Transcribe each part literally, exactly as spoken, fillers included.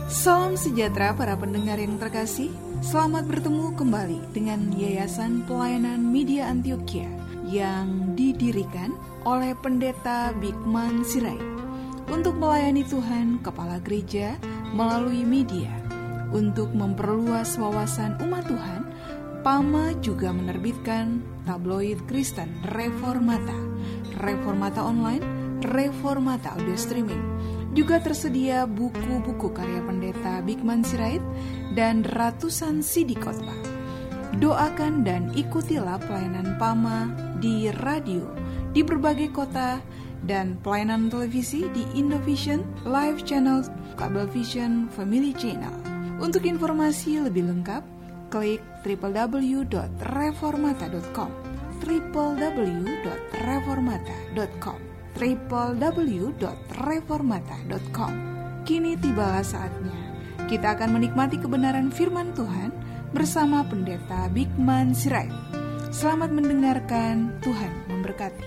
Salam sejahtera para pendengar yang terkasih. Selamat bertemu kembali dengan Yayasan Pelayanan Media Antioquia yang didirikan oleh Pendeta Bigman Sirait untuk melayani Tuhan Kepala Gereja melalui media. Untuk memperluas wawasan umat Tuhan, P A M A juga menerbitkan tabloid Kristen Reformata, Reformata Online, Reformata Audio Streaming. Juga tersedia buku-buku karya Pendeta Bigman Sirait dan ratusan C D khotbah. Doakan dan ikutilah pelayanan P A M A di radio di berbagai kota dan pelayanan televisi di Indovision, Live Channel, Kabelvision, Family Channel. Untuk informasi lebih lengkap, klik w w w dot reformata dot com, w w w dot reformata dot com. w w w dot reformata dot com. Kini tibalah saatnya kita akan menikmati kebenaran firman Tuhan bersama Pendeta Bigman Sirait. Selamat mendengarkan, Tuhan memberkati.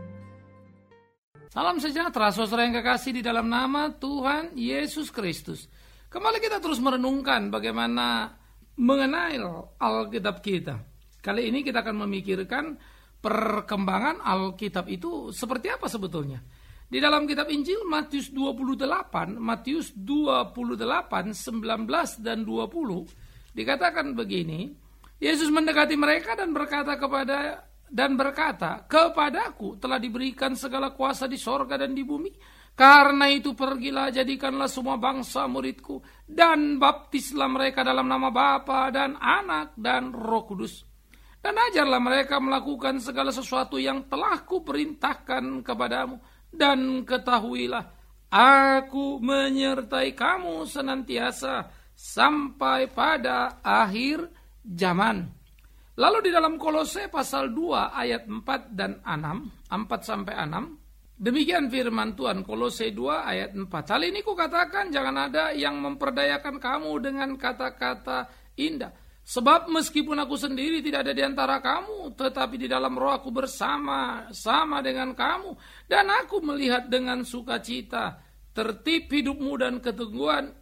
Salam sejahtera saudara yang kekasih di dalam nama Tuhan Yesus Kristus. Kembali kita terus merenungkan bagaimana mengenai Alkitab kita. Kali ini kita akan memikirkan perkembangan Alkitab itu seperti apa sebetulnya. Di dalam kitab Injil Matius dua puluh delapan, Matius dua puluh delapan, sembilan belas dan dua puluh dikatakan begini, Yesus mendekati mereka dan berkata kepada dan berkata, "Kepadaku telah diberikan segala kuasa di sorga dan di bumi. Karena itu pergilah, jadikanlah semua bangsa muridku dan baptislah mereka dalam nama Bapa dan Anak dan Roh Kudus. Dan ajarlah mereka melakukan segala sesuatu yang telah kuperintahkan kepadamu. Dan ketahuilah, aku menyertai kamu senantiasa sampai pada akhir zaman." Lalu di dalam Kolose pasal dua ayat empat dan enam, empat sampai enam, demikian firman Tuhan, Kolose dua ayat empat. "Hal ini kukatakan, jangan ada yang memperdayakan kamu dengan kata-kata indah. Sebab meskipun aku sendiri tidak ada di antara kamu, tetapi di dalam roh aku bersama sama dengan kamu. Dan aku melihat dengan sukacita tertib hidupmu dan keteguhan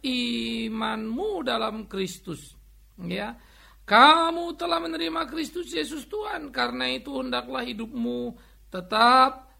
imanmu dalam Kristus. Ya, kamu telah menerima Kristus Yesus Tuhan. Karena itu hendaklah hidupmu tetap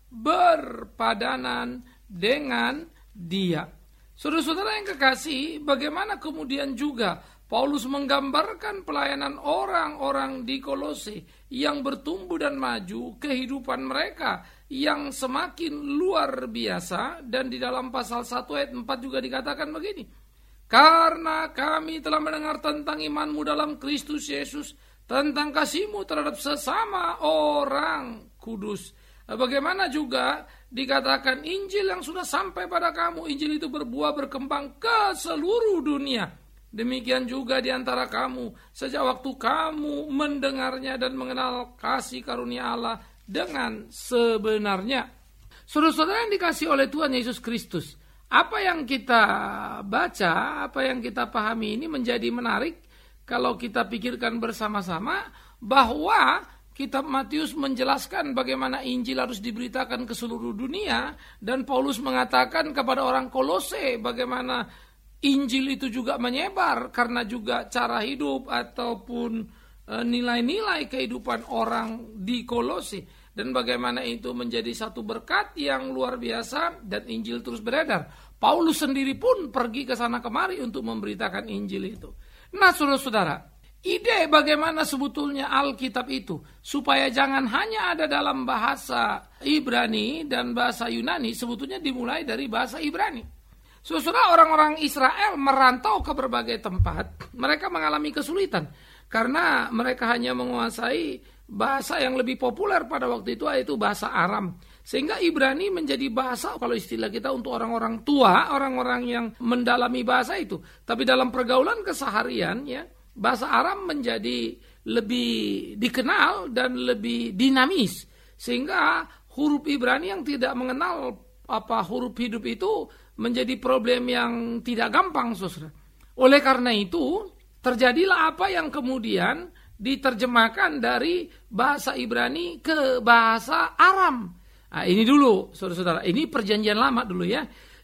berpadanan dengan Dia." Saudara-saudara yang kekasih, bagaimana kemudian juga Paulus menggambarkan pelayanan orang-orang di Kolose yang bertumbuh dan maju, kehidupan mereka yang semakin luar biasa. Dan di dalam pasal satu ayat empat juga dikatakan begini, "Karena kami telah mendengar tentang imanmu dalam Kristus Yesus, tentang kasihmu terhadap sesama orang kudus." Bagaimana juga dikatakan Injil yang sudah sampai pada kamu, Injil itu berbuah berkembang ke seluruh dunia. Demikian juga di antara kamu, sejak waktu kamu mendengarnya dan mengenal kasih karunia Allah dengan sebenarnya. Saudara-saudara yang dikasihi oleh Tuhan Yesus Kristus, apa yang kita baca, apa yang kita pahami ini menjadi menarik kalau kita pikirkan bersama-sama, bahwa kitab Matius menjelaskan bagaimana Injil harus diberitakan ke seluruh dunia, dan Paulus mengatakan kepada orang Kolose bagaimana Injil itu juga menyebar karena juga cara hidup ataupun e, nilai-nilai kehidupan orang di Kolose, dan bagaimana itu menjadi satu berkat yang luar biasa dan Injil terus beredar. Paulus sendiri pun pergi ke sana kemari untuk memberitakan Injil itu. Nah, saudara-saudara, ide bagaimana sebetulnya Alkitab itu supaya jangan hanya ada dalam bahasa Ibrani dan bahasa Yunani, sebetulnya dimulai dari bahasa Ibrani. Saudara, orang-orang Israel merantau ke berbagai tempat, mereka mengalami kesulitan karena mereka hanya menguasai bahasa yang lebih populer pada waktu itu, yaitu bahasa Aram. Sehingga Ibrani menjadi bahasa, kalau istilah kita, untuk orang-orang tua, orang-orang yang mendalami bahasa itu. Tapi dalam pergaulan keseharian, ya, bahasa Aram menjadi lebih dikenal dan lebih dinamis. Sehingga huruf Ibrani yang tidak mengenal apa huruf hidup itu menjadi problem yang tidak gampang, saudara. Oleh karena itu, terjadilah apa yang kemudian diterjemahkan dari bahasa Ibrani ke bahasa Aram. Nah, ini dulu, saudara-saudara, ini perjanjian lama dulu ya.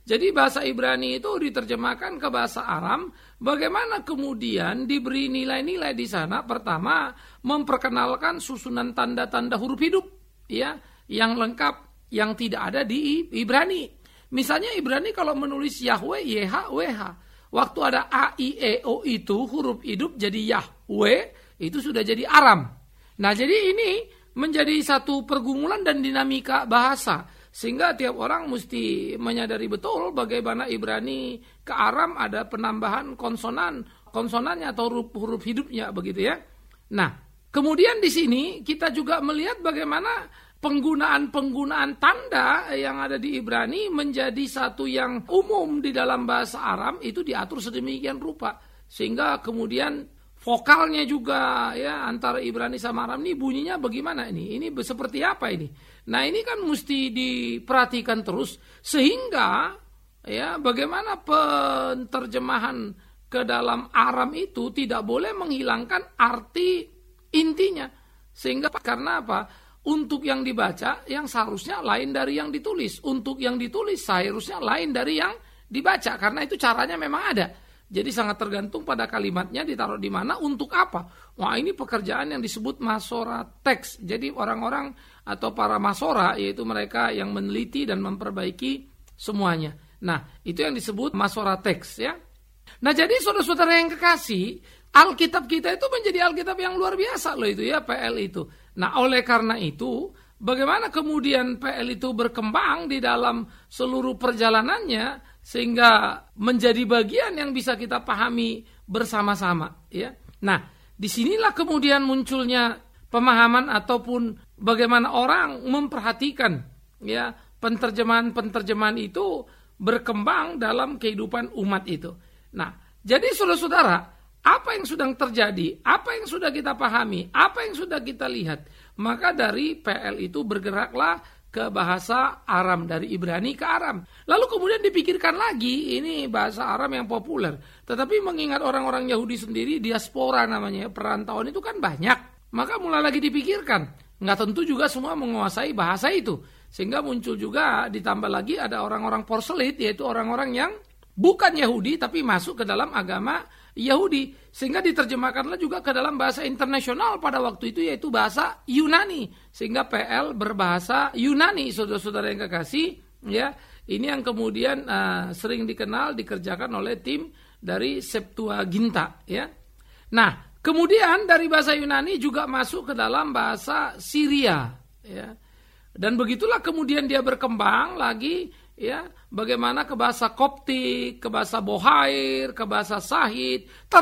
Jadi bahasa Ibrani itu diterjemahkan ke bahasa Aram. Bagaimana kemudian diberi nilai-nilai di sana? Pertama, memperkenalkan susunan tanda-tanda huruf hidup, ya, yang lengkap, yang tidak ada di Ibrani. Misalnya Ibrani kalau menulis Yahweh, Y H W H. Waktu ada A, I, E, O itu huruf hidup jadi Yahweh, itu sudah jadi Aram. Nah, jadi ini menjadi satu pergumulan dan dinamika bahasa. Sehingga tiap orang mesti menyadari betul bagaimana Ibrani ke Aram ada penambahan konsonan, konsonannya atau huruf, huruf hidupnya begitu ya. Nah, kemudian di sini kita juga melihat bagaimana penggunaan-penggunaan tanda yang ada di Ibrani menjadi satu yang umum di dalam bahasa Aram itu diatur sedemikian rupa. Sehingga kemudian vokalnya juga ya antara Ibrani sama Aram ini bunyinya bagaimana ini? Ini seperti apa ini? Nah, ini kan mesti diperhatikan terus sehingga ya bagaimana penterjemahan ke dalam Aram itu tidak boleh menghilangkan arti intinya. Sehingga karena apa? Untuk yang dibaca yang seharusnya lain dari yang ditulis. Untuk yang ditulis seharusnya lain dari yang dibaca karena itu caranya memang ada. Jadi sangat tergantung pada kalimatnya ditaruh di mana, untuk apa. Wah, ini pekerjaan yang disebut masora teks. Jadi orang-orang atau para masora, yaitu mereka yang meneliti dan memperbaiki semuanya. Nah, itu yang disebut masora teks ya. Nah, jadi saudara-saudara yang kekasih, Alkitab kita itu menjadi Alkitab yang luar biasa loh itu ya, P L itu. Nah, oleh karena itu, bagaimana kemudian P L itu berkembang di dalam seluruh perjalanannya, sehingga menjadi bagian yang bisa kita pahami bersama-sama ya. Nah, disinilah kemudian munculnya pemahaman ataupun bagaimana orang memperhatikan ya penterjemahan-penterjemahan itu berkembang dalam kehidupan umat itu. Nah, jadi saudara-saudara, apa yang sedang terjadi, apa yang sudah kita pahami, apa yang sudah kita lihat, maka dari P L itu bergeraklah ke bahasa Aram, dari Ibrani ke Aram. Lalu kemudian dipikirkan lagi, ini bahasa Aram yang populer. Tetapi mengingat orang-orang Yahudi sendiri, diaspora namanya, perantauan itu kan banyak. Maka mulai lagi dipikirkan. Nggak tentu juga semua menguasai bahasa itu. Sehingga muncul juga, ditambah lagi ada orang-orang proselyt, yaitu orang-orang yang bukan Yahudi, tapi masuk ke dalam agama Yahudi. Sehingga diterjemahkanlah juga ke dalam bahasa internasional pada waktu itu, yaitu bahasa Yunani. Sehingga P L berbahasa Yunani, saudara-saudara yang kekasih. Ya, ini yang kemudian uh, sering dikenal, dikerjakan oleh tim dari Septuaginta. Ya. Nah, kemudian dari bahasa Yunani juga masuk ke dalam bahasa Syria. Ya. Dan begitulah kemudian dia berkembang lagi. Ya, bagaimana ke bahasa Koptik, ke bahasa Bohair, ke bahasa Sahid,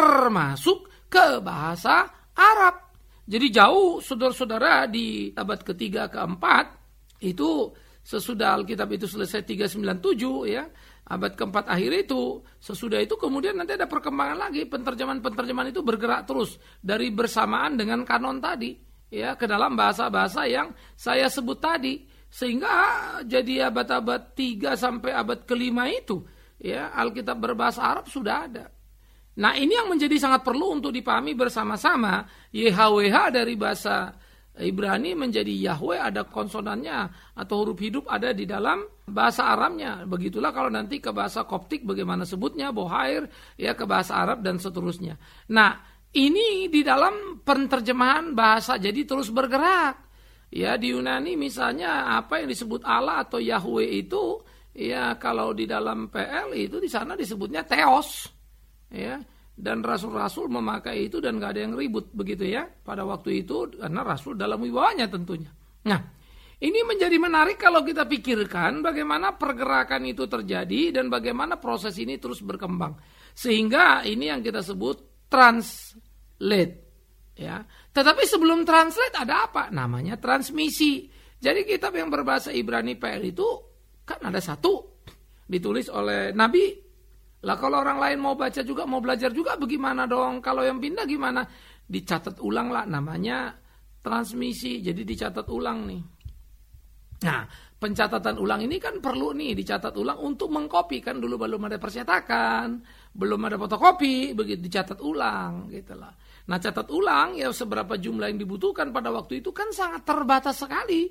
termasuk ke bahasa Arab. Jadi jauh saudara-saudara di abad ketiga keempat itu sesudah Alkitab itu selesai tiga ratus sembilan puluh tujuh ya, abad keempat akhir itu, sesudah itu kemudian nanti ada perkembangan lagi, penterjemahan-penterjemahan itu bergerak terus dari bersamaan dengan kanon tadi ya ke dalam bahasa-bahasa yang saya sebut tadi. Sehingga jadi abad-abad tiga sampai abad kelima itu ya Alkitab berbahasa Arab sudah ada. Nah, ini yang menjadi sangat perlu untuk dipahami bersama-sama. Y H W H dari bahasa Ibrani menjadi Yahweh, ada konsonannya atau huruf hidup ada di dalam bahasa Aramnya. Begitulah kalau nanti ke bahasa Koptik bagaimana sebutnya, Bohair ya ke bahasa Arab dan seterusnya. Nah, ini di dalam penterjemahan bahasa jadi terus bergerak. Ya, di Yunani misalnya apa yang disebut Allah atau Yahweh itu ya kalau di dalam P L itu di sana disebutnya Theos. Ya, dan rasul-rasul memakai itu dan gak ada yang ribut begitu ya pada waktu itu karena rasul dalam wibawanya tentunya. Nah, ini menjadi menarik kalau kita pikirkan bagaimana pergerakan itu terjadi dan bagaimana proses ini terus berkembang. Sehingga ini yang kita sebut translate. Ya, tetapi sebelum translate ada apa? Namanya transmisi. Jadi kitab yang berbahasa Ibrani P L itu kan ada satu ditulis oleh Nabi. Lah kalau orang lain mau baca juga, mau belajar juga bagaimana dong? Kalau yang pindah gimana? Dicatat ulang lah, namanya transmisi. Jadi dicatat ulang nih. Nah, pencatatan ulang ini kan perlu nih dicatat ulang untuk mengkopi, kan dulu belum ada percetakan, belum ada fotokopi, begitu dicatat ulang gitulah. Nah, catat ulang ya seberapa jumlah yang dibutuhkan pada waktu itu kan sangat terbatas sekali.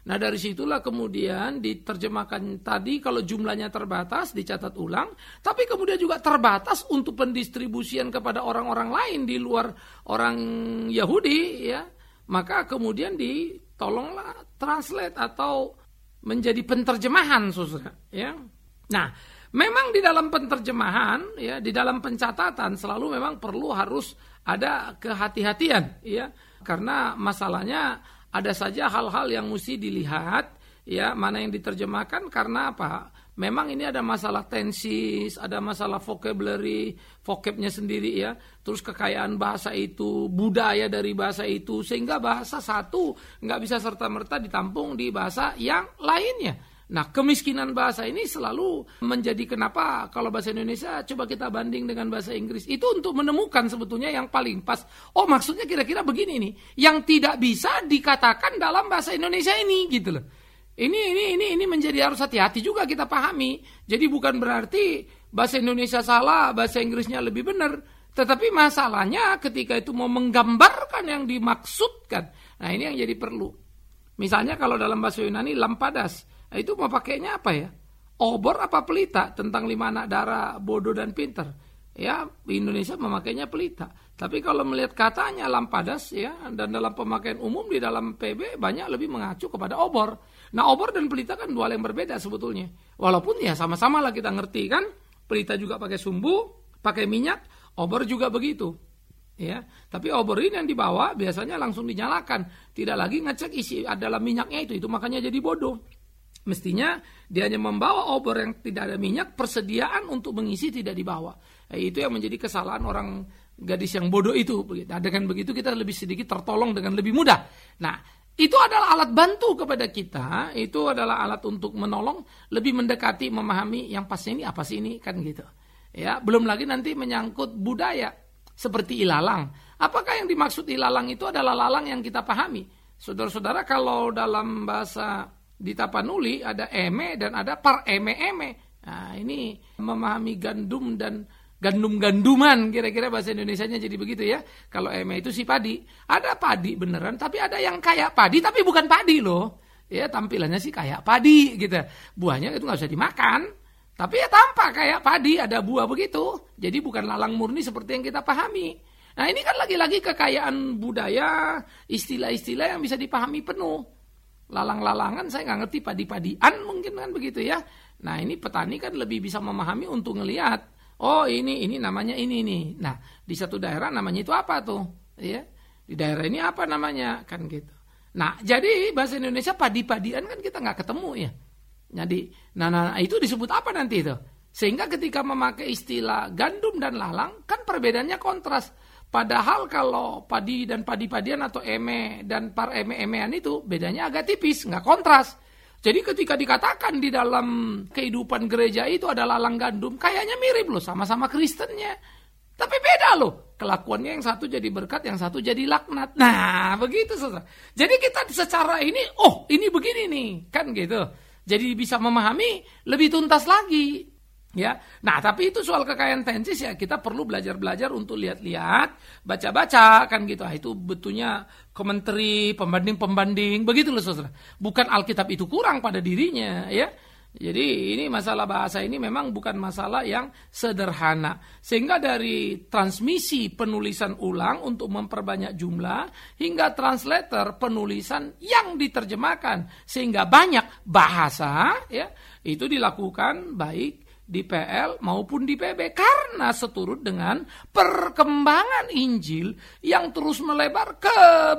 Nah dari situlah kemudian diterjemahkan tadi kalau jumlahnya terbatas dicatat ulang, tapi kemudian juga terbatas untuk pendistribusian kepada orang-orang lain di luar orang Yahudi, ya. Maka kemudian ditolonglah translate atau menjadi penterjemahan, saudara, ya. Nah, memang di dalam penterjemahan, ya, di dalam pencatatan selalu memang perlu harus ada kehati-hatian, ya, karena masalahnya ada saja hal-hal yang mesti dilihat, ya, mana yang diterjemahkan karena apa? Memang ini ada masalah tensis, ada masalah vocabulary, vocabnya sendiri, ya. Terus kekayaan bahasa itu, budaya dari bahasa itu, sehingga bahasa satu nggak bisa serta-merta ditampung di bahasa yang lainnya. Nah, kemiskinan bahasa ini selalu menjadi kenapa kalau bahasa Indonesia coba kita banding dengan bahasa Inggris. Itu untuk menemukan sebetulnya yang paling pas. Oh, maksudnya kira-kira begini nih, yang tidak bisa dikatakan dalam bahasa Indonesia ini, gitu loh. Ini ini ini ini menjadi harus hati-hati juga kita pahami. Jadi bukan berarti bahasa Indonesia salah, bahasa Inggrisnya lebih benar. Tetapi masalahnya ketika itu mau menggambarkan yang dimaksudkan. Nah, ini yang jadi perlu. Misalnya kalau dalam bahasa Yunani lampadas, itu mau pakainya apa ya? Obor apa pelita? Tentang lima anak darah, bodoh dan pintar. Ya, Indonesia memakainya pelita. Tapi kalau melihat katanya lampadas, ya, dan dalam pemakaian umum di dalam P B banyak lebih mengacu kepada obor. Nah, obor dan pelita kan dua hal yang berbeda sebetulnya. Walaupun ya sama-sama lah kita ngerti kan, pelita juga pakai sumbu, pakai minyak, obor juga begitu. Ya, tapi obor ini yang dibawa biasanya langsung dinyalakan, tidak lagi ngecek isi dalam minyaknya itu, itu makanya jadi bodoh. Mestinya dia hanya membawa obor yang tidak ada minyak, persediaan untuk mengisi tidak dibawa. Eh, itu yang menjadi kesalahan orang gadis yang bodoh itu. Nah, dengan begitu kita lebih sedikit tertolong dengan lebih mudah. Nah, itu adalah alat bantu kepada kita, itu adalah alat untuk menolong, lebih mendekati, memahami yang pasti ini apa sih ini, kan gitu. Ya, belum lagi nanti menyangkut budaya seperti ilalang. Apakah yang dimaksud ilalang itu adalah lalang yang kita pahami? Saudara-saudara, kalau dalam bahasa di Tapanuli ada eme dan ada par eme-eme. Nah, ini memahami gandum dan gandum-ganduman, kira-kira bahasa Indonesianya jadi begitu ya. Kalau eme itu si padi. Ada padi beneran, tapi ada yang kayak padi tapi bukan padi loh. Ya, tampilannya sih kayak padi gitu. Buahnya itu nggak usah dimakan. Tapi ya tampak kayak padi, ada buah begitu. Jadi bukan lalang murni seperti yang kita pahami. Nah, ini kan lagi-lagi kekayaan budaya, istilah-istilah yang bisa dipahami penuh. Lalang-lalangan saya nggak ngerti, padi-padian mungkin kan begitu ya. Nah, ini petani kan lebih bisa memahami untuk ngelihat, oh ini ini namanya ini nih. Nah, di satu daerah namanya itu apa tuh, ya? Di daerah ini apa namanya, kan gitu. Nah, jadi bahasa Indonesia padi-padian kan kita nggak ketemu ya. Jadi, nah, nah itu disebut apa nanti itu? Sehingga ketika memakai istilah gandum dan lalang kan perbedaannya kontras. Padahal kalau padi dan padi-padian atau eme dan par eme-emean itu bedanya agak tipis, nggak kontras. Jadi ketika dikatakan di dalam kehidupan gereja itu ada lalang gandum, kayaknya mirip loh, sama-sama Kristennya. Tapi beda loh, kelakuannya yang satu jadi berkat, yang satu jadi laknat. Nah, begitu saudara. Jadi kita secara ini, oh ini begini nih, kan gitu. Jadi bisa memahami lebih tuntas lagi. Ya, nah tapi itu soal kekayaan tensis ya kita perlu belajar-belajar untuk lihat-lihat, baca-baca kan gitu. Ah, itu betulnya komentari, pembanding-pembanding, begitu loh saudara. Bukan Alkitab itu kurang pada dirinya ya. Jadi ini masalah bahasa ini memang bukan masalah yang sederhana. Sehingga dari transmisi penulisan ulang untuk memperbanyak jumlah hingga translator penulisan yang diterjemahkan sehingga banyak bahasa ya, itu dilakukan baik di P L maupun di P B karena seturut dengan perkembangan Injil yang terus melebar ke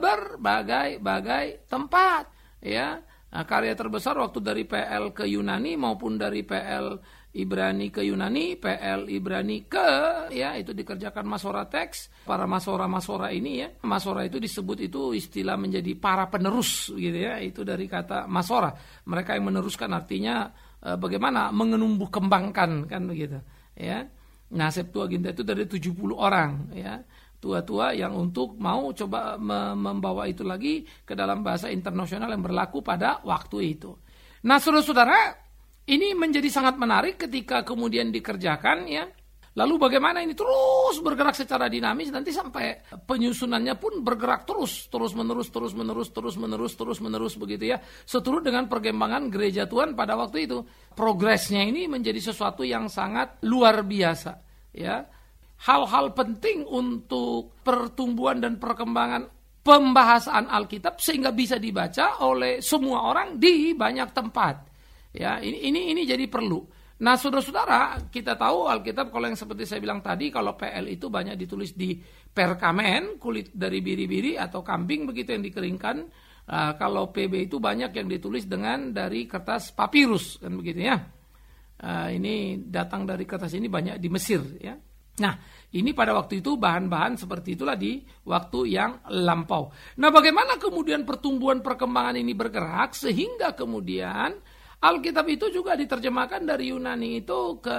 berbagai-bagai tempat ya. Nah, karya terbesar waktu dari P L ke Yunani maupun dari P L Ibrani ke Yunani, P L Ibrani ke ya itu dikerjakan Masora Teks. Para Masora-Masora ini ya, Masora itu disebut itu istilah menjadi para penerus gitu ya. Itu dari kata Masora. Mereka yang meneruskan artinya bagaimana menumbuh kembangkan kan begitu ya. Nah, Septuaginta itu dari tujuh puluh orang ya. Tua-tua yang untuk mau coba membawa itu lagi ke dalam bahasa internasional yang berlaku pada waktu itu. Nah, saudara-saudara, ini menjadi sangat menarik ketika kemudian dikerjakan ya. Lalu bagaimana ini terus bergerak secara dinamis, nanti sampai penyusunannya pun bergerak terus, terus menerus, terus menerus, terus menerus, terus menerus begitu ya. Seturut dengan perkembangan gereja Tuhan pada waktu itu. Progresnya ini menjadi sesuatu yang sangat luar biasa ya. Hal-hal penting untuk pertumbuhan dan perkembangan pembahasan Alkitab sehingga bisa dibaca oleh semua orang di banyak tempat. Ya, ini ini ini jadi perlu. Nah, saudara-saudara, kita tahu Alkitab kalau yang seperti saya bilang tadi, kalau P L itu banyak ditulis di perkamen, kulit dari biri-biri atau kambing begitu yang dikeringkan. Nah, kalau P B itu banyak yang ditulis dengan dari kertas papirus kan begitu ya. Nah, ini datang dari kertas ini banyak di Mesir ya. Nah, ini pada waktu itu bahan-bahan seperti itulah di waktu yang lampau. Nah, bagaimana kemudian pertumbuhan perkembangan ini bergerak sehingga kemudian Alkitab itu juga diterjemahkan dari Yunani itu ke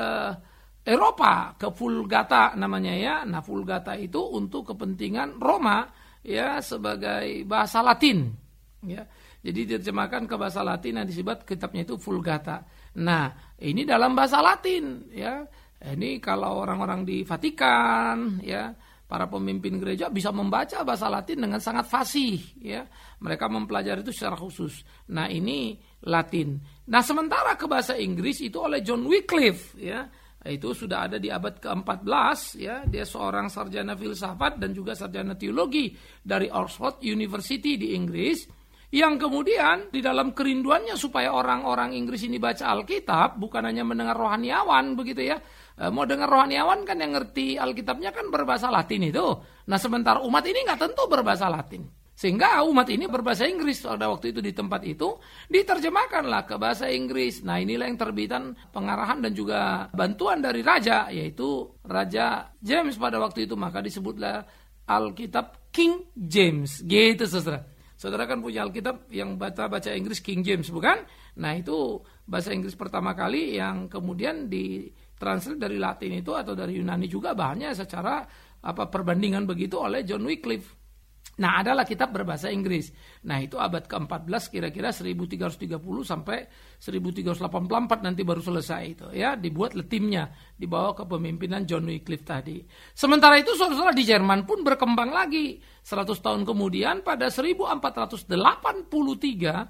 Eropa, ke Vulgata namanya ya. Nah, Vulgata itu untuk kepentingan Roma ya sebagai bahasa Latin ya. Jadi diterjemahkan ke bahasa Latin yang disebut kitabnya itu Vulgata. Nah, ini dalam bahasa Latin ya. Ini kalau orang-orang di Vatikan ya, para pemimpin gereja bisa membaca bahasa Latin dengan sangat fasih ya. Mereka mempelajari itu secara khusus. Nah, ini Latin. Nah, sementara ke bahasa Inggris itu oleh John Wycliffe ya. Itu sudah ada di abad keempat belas ya. Dia seorang sarjana filsafat dan juga sarjana teologi dari Oxford University di Inggris, yang kemudian di dalam kerinduannya supaya orang-orang Inggris ini baca Alkitab, bukan hanya mendengar rohaniawan begitu ya. E, mau dengar rohaniawan kan yang ngerti Alkitabnya kan berbahasa Latin itu. Nah, sementara umat ini nggak tentu berbahasa Latin. Sehingga umat ini berbahasa Inggris pada waktu itu di tempat itu diterjemahkanlah ke bahasa Inggris. Nah, inilah yang terbitan pengarahan dan juga bantuan dari raja, yaitu Raja James pada waktu itu. Maka disebutlah Alkitab King James. Gitu saudara. Saudara kan punya Alkitab yang baca-baca Inggris King James bukan? Nah, itu bahasa Inggris pertama kali yang kemudian ditranslate dari Latin itu atau dari Yunani juga bahannya secara apa perbandingan begitu oleh John Wycliffe. Nah, adalah kitab berbahasa Inggris. Nah, itu abad keempat belas kira-kira seribu tiga ratus tiga puluh sampai seribu tiga ratus delapan puluh empat nanti baru selesai itu ya, dibuat letimnya dibawa ke pemimpinan John Wycliffe tadi. Sementara itu saudara-saudara di Jerman pun berkembang lagi. seratus tahun kemudian pada seribu empat ratus delapan puluh tiga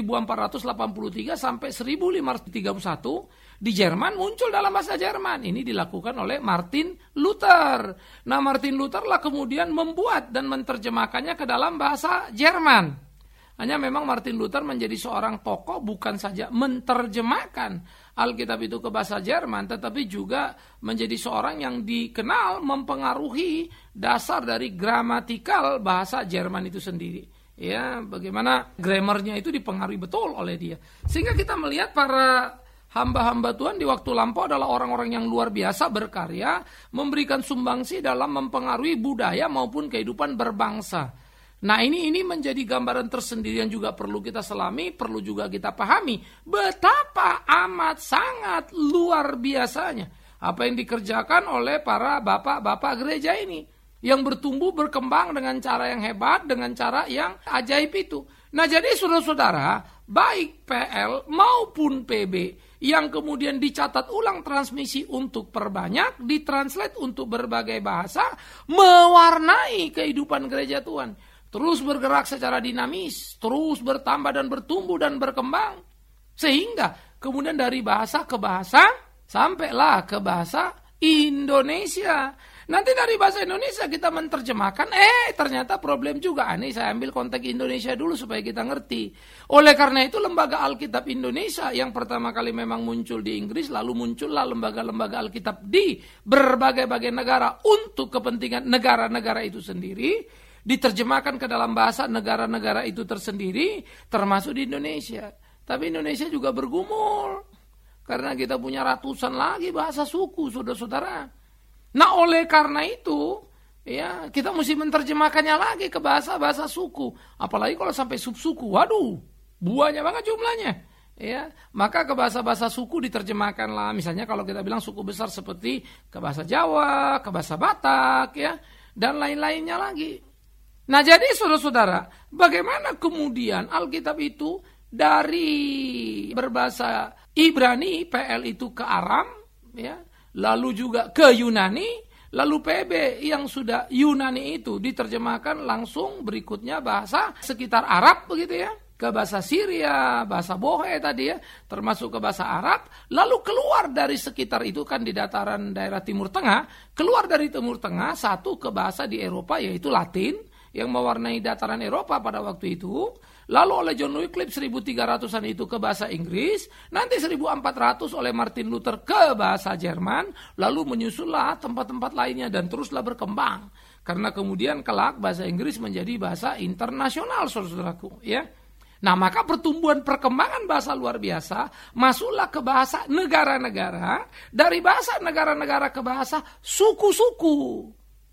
sampai seribu lima ratus tiga puluh satu di Jerman muncul dalam bahasa Jerman. Ini dilakukan oleh Martin Luther. Nah, Martin Luther lah kemudian membuat dan menerjemahkannya ke dalam bahasa Jerman. Hanya memang Martin Luther menjadi seorang tokoh bukan saja menerjemahkan Alkitab itu ke bahasa Jerman, tetapi juga menjadi seorang yang dikenal mempengaruhi dasar dari gramatikal bahasa Jerman itu sendiri. Ya, bagaimana grammarnya itu dipengaruhi betul oleh dia. Sehingga kita melihat para hamba-hamba Tuhan di waktu lampau adalah orang-orang yang luar biasa berkarya, memberikan sumbangsi dalam mempengaruhi budaya maupun kehidupan berbangsa. Nah, ini ini menjadi gambaran tersendiri yang juga perlu kita selami, perlu juga kita pahami betapa amat sangat luar biasanya apa yang dikerjakan oleh para bapak-bapak gereja ini yang bertumbuh berkembang dengan cara yang hebat, dengan cara yang ajaib itu. Nah, jadi saudara-saudara, baik P L maupun P B yang kemudian dicatat ulang transmisi untuk perbanyak, ditranslate untuk berbagai bahasa, mewarnai kehidupan gereja Tuhan. Terus bergerak secara dinamis, terus bertambah dan bertumbuh dan berkembang. Sehingga kemudian dari bahasa ke bahasa, sampailah ke bahasa Indonesia. Nanti dari bahasa Indonesia kita menerjemahkan, eh ternyata problem juga. Ini saya ambil konteks Indonesia dulu supaya kita ngerti. Oleh karena itu Lembaga Alkitab Indonesia yang pertama kali memang muncul di Inggris, lalu muncullah lembaga-lembaga Alkitab di berbagai-bagai negara untuk kepentingan negara-negara itu sendiri, diterjemahkan ke dalam bahasa negara-negara itu tersendiri, termasuk di Indonesia. Tapi Indonesia juga bergumul, karena kita punya ratusan lagi bahasa suku, saudara-saudara. Nah, oleh karena itu, ya kita mesti menerjemahkannya lagi ke bahasa-bahasa suku. Apalagi kalau sampai subsuku, waduh, banyak banget jumlahnya. Ya, maka ke bahasa-bahasa suku diterjemahkanlah. Misalnya kalau kita bilang suku besar seperti ke bahasa Jawa, ke bahasa Batak, ya, dan lain-lainnya lagi. Nah, jadi saudara-saudara, bagaimana kemudian Alkitab itu dari berbahasa Ibrani, P L itu ke Aram, ya, lalu juga ke Yunani, lalu P B yang sudah Yunani itu diterjemahkan langsung berikutnya bahasa sekitar Arab begitu ya, ke bahasa Syria, bahasa Bohe tadi ya, termasuk ke bahasa Arab, lalu keluar dari sekitar itu kan di dataran daerah Timur Tengah, keluar dari Timur Tengah satu ke bahasa di Eropa yaitu Latin yang mewarnai dataran Eropa pada waktu itu. Lalu oleh John Wycliffe seribu tiga ratusan itu ke bahasa Inggris, nanti seribu empat ratus oleh Martin Luther ke bahasa Jerman, lalu menyusullah tempat-tempat lainnya dan teruslah berkembang. Karena kemudian kelak bahasa Inggris menjadi bahasa internasional, saudaraku, ya. Nah, maka pertumbuhan perkembangan bahasa luar biasa, masuklah ke bahasa negara-negara, dari bahasa negara-negara ke bahasa suku-suku.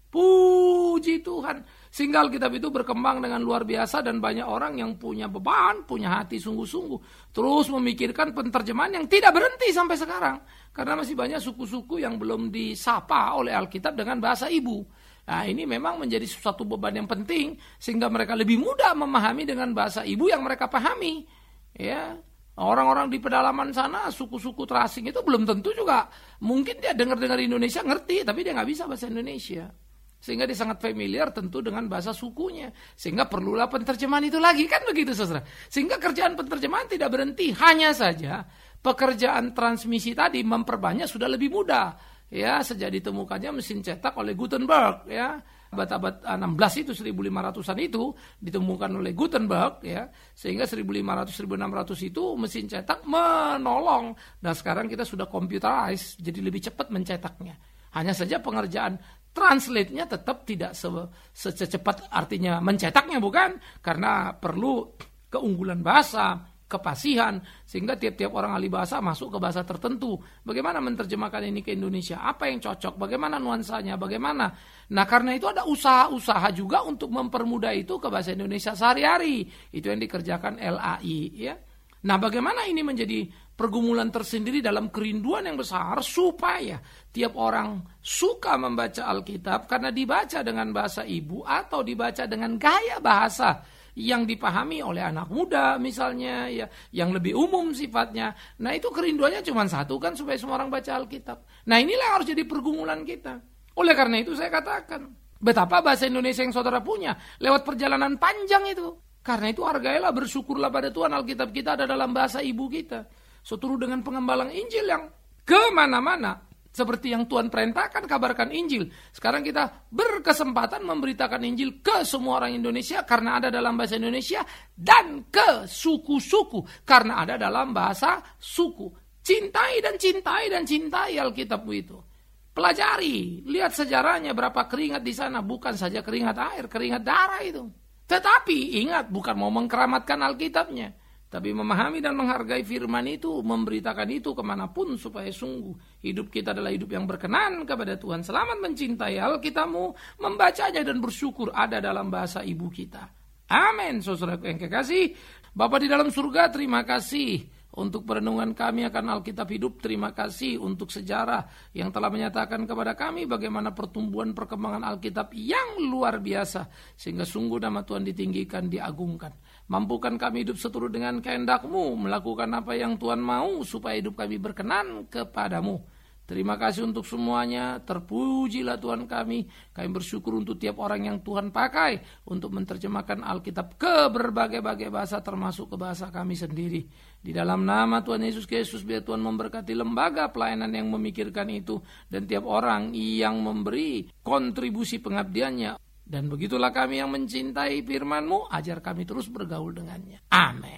Puji Tuhan. Sehingga Alkitab itu berkembang dengan luar biasa dan banyak orang yang punya beban, punya hati sungguh-sungguh. Terus memikirkan penterjemahan yang tidak berhenti sampai sekarang. Karena masih banyak suku-suku yang belum disapa oleh Alkitab dengan bahasa ibu. Nah, ini memang menjadi suatu beban yang penting. Sehingga mereka lebih mudah memahami dengan bahasa ibu yang mereka pahami. Ya, orang-orang di pedalaman sana, suku-suku terasing itu belum tentu juga. Mungkin dia dengar-dengar Indonesia ngerti, tapi dia nggak bisa bahasa Indonesia. Sehingga dia sangat familiar tentu dengan bahasa sukunya. Sehingga perlulah penterjemahan itu lagi. Kan begitu saudara. Sehingga kerjaan penterjemahan tidak berhenti. Hanya saja pekerjaan transmisi tadi memperbanyak sudah lebih mudah. Ya, sejak ditemukannya mesin cetak oleh Gutenberg. Ya, abad-abad enam belas itu, seribu lima ratusan itu ditemukan oleh Gutenberg. Ya, sehingga seribu lima ratus sampai seribu enam ratus itu mesin cetak menolong. Dan sekarang kita sudah computerized. Jadi lebih cepat mencetaknya. Hanya saja pengerjaan translate-nya tetap tidak se- secepat artinya mencetaknya, bukan? Karena perlu keunggulan bahasa, kepasihan, sehingga tiap-tiap orang ahli bahasa masuk ke bahasa tertentu. Bagaimana menerjemahkan ini ke Indonesia? Apa yang cocok? Bagaimana nuansanya? Bagaimana? Nah, karena itu ada usaha-usaha juga untuk mempermudah itu ke bahasa Indonesia sehari-hari. Itu yang dikerjakan L A I, ya. Nah, bagaimana ini menjadi pergumulan tersendiri dalam kerinduan yang besar supaya tiap orang suka membaca Alkitab karena dibaca dengan bahasa ibu atau dibaca dengan gaya bahasa yang dipahami oleh anak muda misalnya, ya, yang lebih umum sifatnya. Nah, itu kerinduannya cuma satu kan, supaya semua orang baca Alkitab. Nah, inilah yang harus jadi pergumulan kita. Oleh karena itu saya katakan, betapa bahasa Indonesia yang saudara punya lewat perjalanan panjang itu. Karena itu hargailah, bersyukurlah pada Tuhan, Alkitab kita ada dalam bahasa ibu kita. Seturut dengan pengembalan Injil yang kemana-mana. Seperti yang Tuhan perintahkan, kabarkan Injil. Sekarang kita berkesempatan memberitakan Injil ke semua orang Indonesia karena ada dalam bahasa Indonesia. Dan ke suku-suku karena ada dalam bahasa suku. Cintai dan cintai dan cintai Alkitabmu itu. Pelajari, lihat sejarahnya berapa keringat di sana. Bukan saja keringat air, keringat darah itu. Tetapi ingat, bukan mau mengkeramatkan Alkitabnya, tapi memahami dan menghargai firman itu, memberitakan itu kemanapun supaya sungguh hidup kita adalah hidup yang berkenan kepada Tuhan. Selamat mencintai Alkitabmu, membacanya dan bersyukur ada dalam bahasa ibu kita. Amin. Saudaraku yang kekasih, Bapa di dalam surga, terima kasih untuk perenungan kami akan Alkitab hidup. Terima kasih untuk sejarah yang telah menyatakan kepada kami bagaimana pertumbuhan perkembangan Alkitab yang luar biasa. Sehingga sungguh nama Tuhan ditinggikan, diagungkan. Mampukan kami hidup seturut dengan kehendak-Mu, melakukan apa yang Tuhan mau supaya hidup kami berkenan kepadamu. Terima kasih untuk semuanya. Terpujilah Tuhan kami. Kami bersyukur untuk tiap orang yang Tuhan pakai untuk menerjemahkan Alkitab ke berbagai-bagai bahasa, termasuk ke bahasa kami sendiri. Di dalam nama Tuhan Yesus Kristus, biar Tuhan memberkati lembaga pelayanan yang memikirkan itu dan tiap orang yang memberi kontribusi pengabdiannya. Dan begitulah kami yang mencintai firman-Mu, ajar kami terus bergaul dengannya. Amin.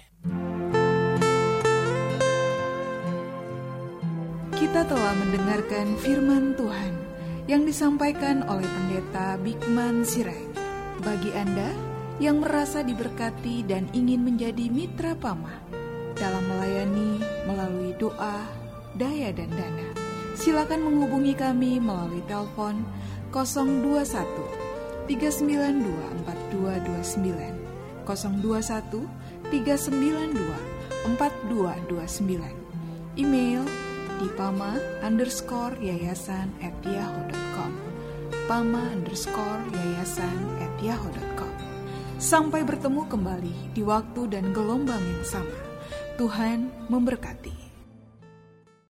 Kita telah mendengarkan firman Tuhan yang disampaikan oleh Pendeta Bikman Sirait. Bagi Anda yang merasa diberkati dan ingin menjadi mitra P A M A dalam melayani melalui doa, daya dan dana, silakan menghubungi kami melalui telepon nol dua satu tiga sembilan dua empat dua dua sembilan, nol dua satu tiga sembilan dua empat dua dua sembilan, email di pama underscore yayasan at yahoo dot com, pama underscore yayasan at yahoo dot com. Sampai bertemu kembali di waktu dan gelombang yang sama. Tuhan memberkati.